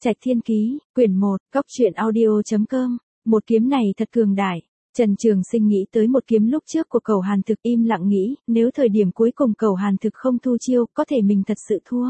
Trạch Thiên Ký, quyển 1, cóc truyện audio.com, một kiếm này thật cường đại. Trần Trường Sinh nghĩ tới một kiếm lúc trước của Cẩu Hàn Thực, im lặng nghĩ, nếu thời điểm cuối cùng Cẩu Hàn Thực không thu chiêu, có thể mình thật sự thua.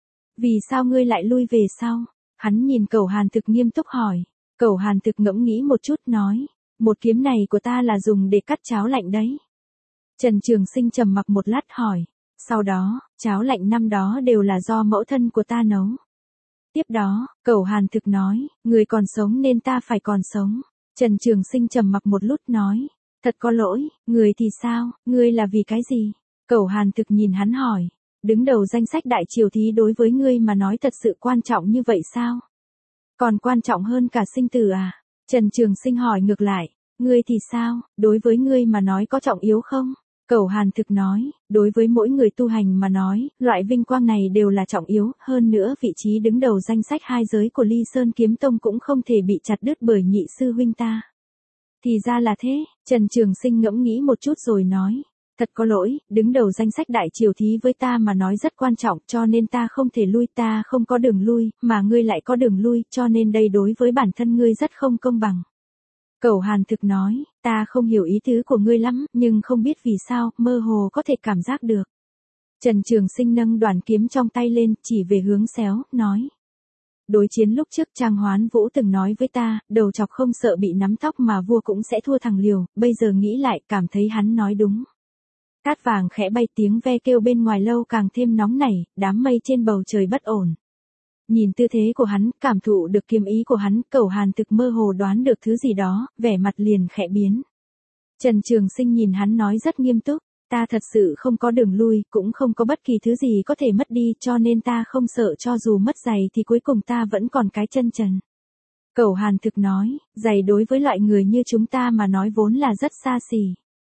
Vì sao ngươi lại lui về sau? Hắn nhìn Cẩu Hàn Thực nghiêm túc hỏi. Cẩu Hàn Thực ngẫm nghĩ một chút nói, một kiếm này của ta là dùng để cắt cháo lạnh đấy. Trần Trường Sinh trầm mặc một lát hỏi, sau đó, cháo lạnh năm đó đều là do mẫu thân của ta nấu. Tiếp đó, Cẩu Hàn Thực nói, người còn sống nên ta phải còn sống. Trần Trường Sinh trầm mặc một lúc nói, thật có lỗi, người thì sao, ngươi là vì cái gì? Cẩu Hàn Thực nhìn hắn hỏi, đứng đầu danh sách đại triều thí đối với ngươi mà nói thật sự quan trọng như vậy sao? Còn quan trọng hơn cả sinh tử à? Trần Trường Sinh hỏi ngược lại, ngươi thì sao, đối với ngươi mà nói có trọng yếu không? Cẩu Hàn Thực nói, đối với mỗi người tu hành mà nói, loại vinh quang này đều là trọng yếu, hơn nữa vị trí đứng đầu danh sách hai giới của Ly Sơn Kiếm Tông cũng không thể bị chặt đứt bởi nhị sư huynh ta. Thì ra là thế, Trần Trường Sinh ngẫm nghĩ một chút rồi nói, thật có lỗi, đứng đầu danh sách đại triều thí với ta mà nói rất quan trọng cho nên ta không thể lui, ta không có đường lui, mà ngươi lại có đường lui, cho nên đây đối với bản thân ngươi rất không công bằng. Cẩu Hàn Thực nói, ta không hiểu ý tứ của ngươi lắm, nhưng không biết vì sao, mơ hồ có thể cảm giác được. Trần Trường Sinh nâng đoàn kiếm trong tay lên, chỉ về hướng xéo, nói. Đối chiến lúc trước Trang Hoán Vũ từng nói với ta, đầu chọc không sợ bị nắm tóc mà vua cũng sẽ thua thằng liều, bây giờ nghĩ lại, cảm thấy hắn nói đúng. Cát vàng khẽ bay, tiếng ve kêu bên ngoài lâu càng thêm nóng nảy, đám mây trên bầu trời bất ổn. Nhìn tư thế của hắn, cảm thụ được kiếm ý của hắn, Cẩu Hàn Thực mơ hồ đoán được thứ gì đó, vẻ mặt liền khẽ biến. Trần Trường Sinh nhìn hắn nói rất nghiêm túc, ta thật sự không có đường lui, cũng không có bất kỳ thứ gì có thể mất đi, cho nên ta không sợ cho dù mất giày thì cuối cùng ta vẫn còn cái chân trần. Cẩu Hàn Thực nói, giày đối với loại người như chúng ta mà nói vốn là rất xa xỉ.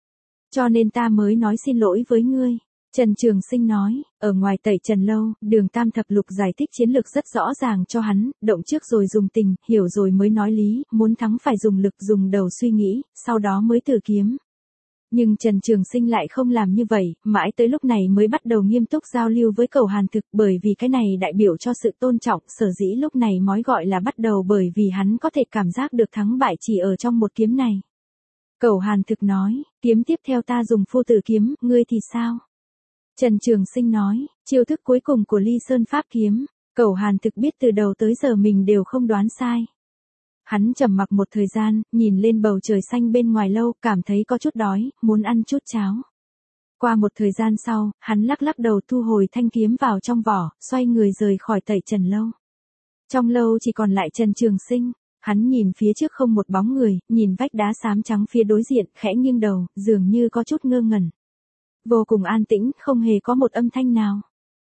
Cho nên ta mới nói xin lỗi với ngươi. Trần Trường Sinh nói, ở ngoài Tẩy Trần Lâu, Đường Tam Thập Lục giải thích chiến lược rất rõ ràng cho hắn, động trước rồi dùng tình, hiểu rồi mới nói lý, muốn thắng phải dùng lực, dùng đầu suy nghĩ, sau đó mới thử kiếm. Nhưng Trần Trường Sinh lại không làm như vậy, mãi tới lúc này mới bắt đầu nghiêm túc giao lưu với Cẩu Hàn Thực, bởi vì cái này đại biểu cho sự tôn trọng, sở dĩ lúc này mới gọi là bắt đầu bởi vì hắn có thể cảm giác được thắng bại chỉ ở trong một kiếm này. Cẩu Hàn Thực nói, kiếm tiếp theo ta dùng Phu Tử Kiếm, ngươi thì sao? Trần Trường Sinh nói, chiêu thức cuối cùng của Ly Sơn Pháp Kiếm, Cẩu Hàn Thực biết từ đầu tới giờ mình đều không đoán sai. Hắn trầm mặc một thời gian, nhìn lên bầu trời xanh bên ngoài lâu, cảm thấy có chút đói, muốn ăn chút cháo. Qua một thời gian sau, hắn lắc lắc đầu thu hồi thanh kiếm vào trong vỏ, xoay người rời khỏi Tẩy Trần Lâu. Trong lâu chỉ còn lại Trần Trường Sinh, hắn nhìn phía trước không một bóng người, nhìn vách đá xám trắng phía đối diện, khẽ nghiêng đầu, dường như có chút ngơ ngẩn. Vô cùng an tĩnh, không hề có một âm thanh nào.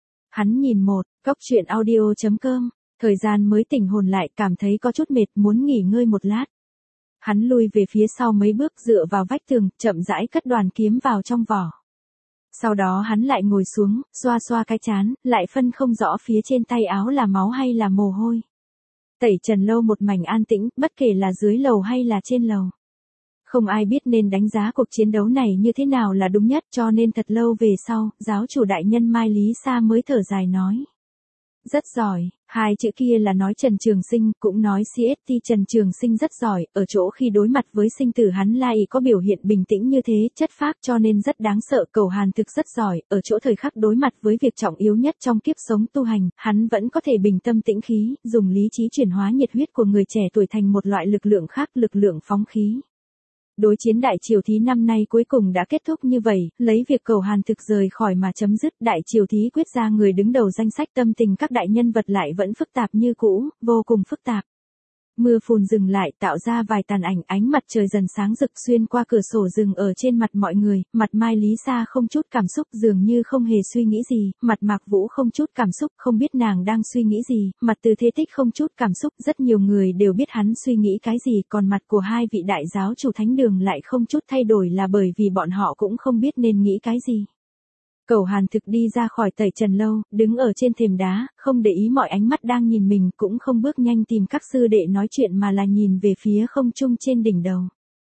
Hắn nhìn cóc truyện audio.com, thời gian mới tỉnh hồn lại, cảm thấy có chút mệt, muốn nghỉ ngơi một lát. Hắn lui về phía sau mấy bước, dựa vào vách tường, chậm rãi cất đoàn kiếm vào trong vỏ. Sau đó hắn lại ngồi xuống, xoa xoa cái trán, lại phân không rõ phía trên tay áo là máu hay là mồ hôi. Tẩy Trần Lâu một mảnh an tĩnh, bất kể là dưới lầu hay là trên lầu. Không ai biết nên đánh giá cuộc chiến đấu này như thế nào là đúng nhất, cho nên thật lâu về sau, giáo chủ đại nhân Mai Lý Sa mới thở dài nói. Rất giỏi, hai chữ kia là nói Trần Trường Sinh, cũng nói CST Trần Trường Sinh rất giỏi, ở chỗ khi đối mặt với sinh tử hắn lại có biểu hiện bình tĩnh như thế, chất phác cho nên rất đáng sợ. Cẩu Hàn Thực rất giỏi, ở chỗ thời khắc đối mặt với việc trọng yếu nhất trong kiếp sống tu hành, hắn vẫn có thể bình tâm tĩnh khí, dùng lý trí chuyển hóa nhiệt huyết của người trẻ tuổi thành một loại lực lượng khác, lực lượng phóng khí. Đối chiến đại triều thí năm nay cuối cùng đã kết thúc như vậy, lấy việc Cẩu Hàn Thực rời khỏi mà chấm dứt. Đại triều thí quyết ra người đứng đầu danh sách, tâm tình các đại nhân vật lại vẫn phức tạp như cũ, vô cùng phức tạp. Mưa phùn dừng lại, tạo ra vài tàn ảnh, ánh mặt trời dần sáng rực xuyên qua cửa sổ rừng ở trên mặt mọi người, mặt Mai Lý Sa không chút cảm xúc, dường như không hề suy nghĩ gì, mặt Mạc Vũ không chút cảm xúc, không biết nàng đang suy nghĩ gì, mặt Từ Thế Tích không chút cảm xúc, rất nhiều người đều biết hắn suy nghĩ cái gì, còn mặt của hai vị đại giáo chủ thánh đường lại không chút thay đổi là bởi vì bọn họ cũng không biết nên nghĩ cái gì. Cẩu Hàn Thực đi ra khỏi Tẩy Trần Lâu, đứng ở trên thềm đá, không để ý mọi ánh mắt đang nhìn mình, cũng không bước nhanh tìm các sư đệ nói chuyện mà là nhìn về phía không trung trên đỉnh đầu.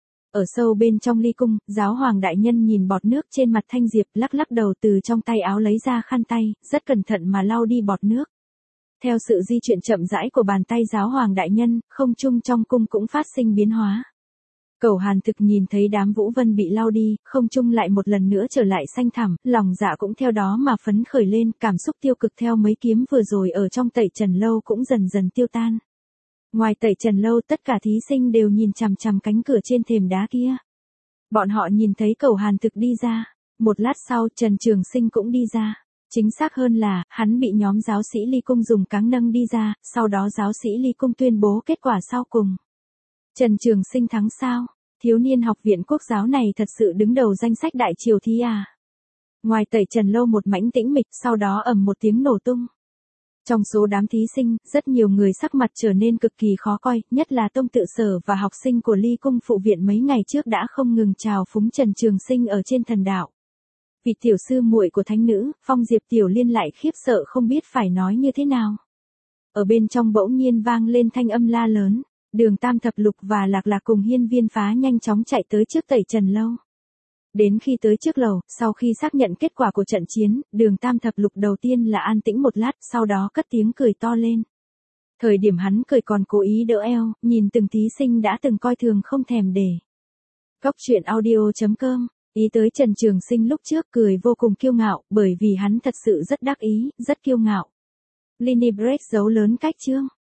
Ở sâu bên trong ly cung, giáo hoàng đại nhân nhìn bọt nước trên mặt Thanh Diệp, lắc lắc đầu, từ trong tay áo lấy ra khăn tay, rất cẩn thận mà lau đi bọt nước. Theo sự di chuyển chậm rãi của bàn tay giáo hoàng đại nhân, không trung trong cung cũng phát sinh biến hóa. Cẩu Hàn Thực nhìn thấy đám vũ vân bị lao đi, không trung lại một lần nữa trở lại xanh thẳm, lòng dạ cũng theo đó mà phấn khởi lên, cảm xúc tiêu cực theo mấy kiếm vừa rồi ở trong Tẩy Trần Lâu cũng dần dần tiêu tan. Ngoài Tẩy Trần Lâu tất cả thí sinh đều nhìn chằm chằm cánh cửa trên thềm đá kia. Bọn họ nhìn thấy Cẩu Hàn Thực đi ra. Một lát sau Trần Trường Sinh cũng đi ra. Chính xác hơn là, hắn bị nhóm giáo sĩ Ly Cung dùng cáng nâng đi ra, sau đó giáo sĩ Ly Cung tuyên bố kết quả sau cùng. Trần Trường Sinh thắng sao? Thiếu niên học viện quốc giáo này thật sự đứng đầu danh sách đại triều thi à? Ngoài Tẩy Trần Lâu một mảnh tĩnh mịch, sau đó ầm một tiếng nổ tung. Trong số đám thí sinh, rất nhiều người sắc mặt trở nên cực kỳ khó coi, nhất là Tông Tự Sở và học sinh của Ly Cung phụ viện mấy ngày trước đã không ngừng chào phúng Trần Trường Sinh ở trên thần đạo. Vị tiểu sư muội của thánh nữ, Phong Diệp Tiểu Liên lại khiếp sợ không biết phải nói như thế nào. Ở bên trong bỗng nhiên vang lên thanh âm la lớn, Đường Tam Thập Lục và Lạc Lạc cùng Hiên Viên Phá nhanh chóng chạy tới trước Tẩy Trần Lâu. Đến khi tới trước lầu, sau khi xác nhận kết quả của trận chiến, Đường Tam Thập Lục đầu tiên là an tĩnh một lát, sau đó cất tiếng cười to lên. Thời điểm hắn cười còn cố ý đỡ eo, nhìn từng thí sinh đã từng coi thường không thèm để. Cóc truyện audio.com. Ý tới Trần Trường Sinh lúc trước cười vô cùng kiêu ngạo, bởi vì hắn thật sự rất đắc ý, rất kiêu ngạo. Linny Break dấu lớn cách chương.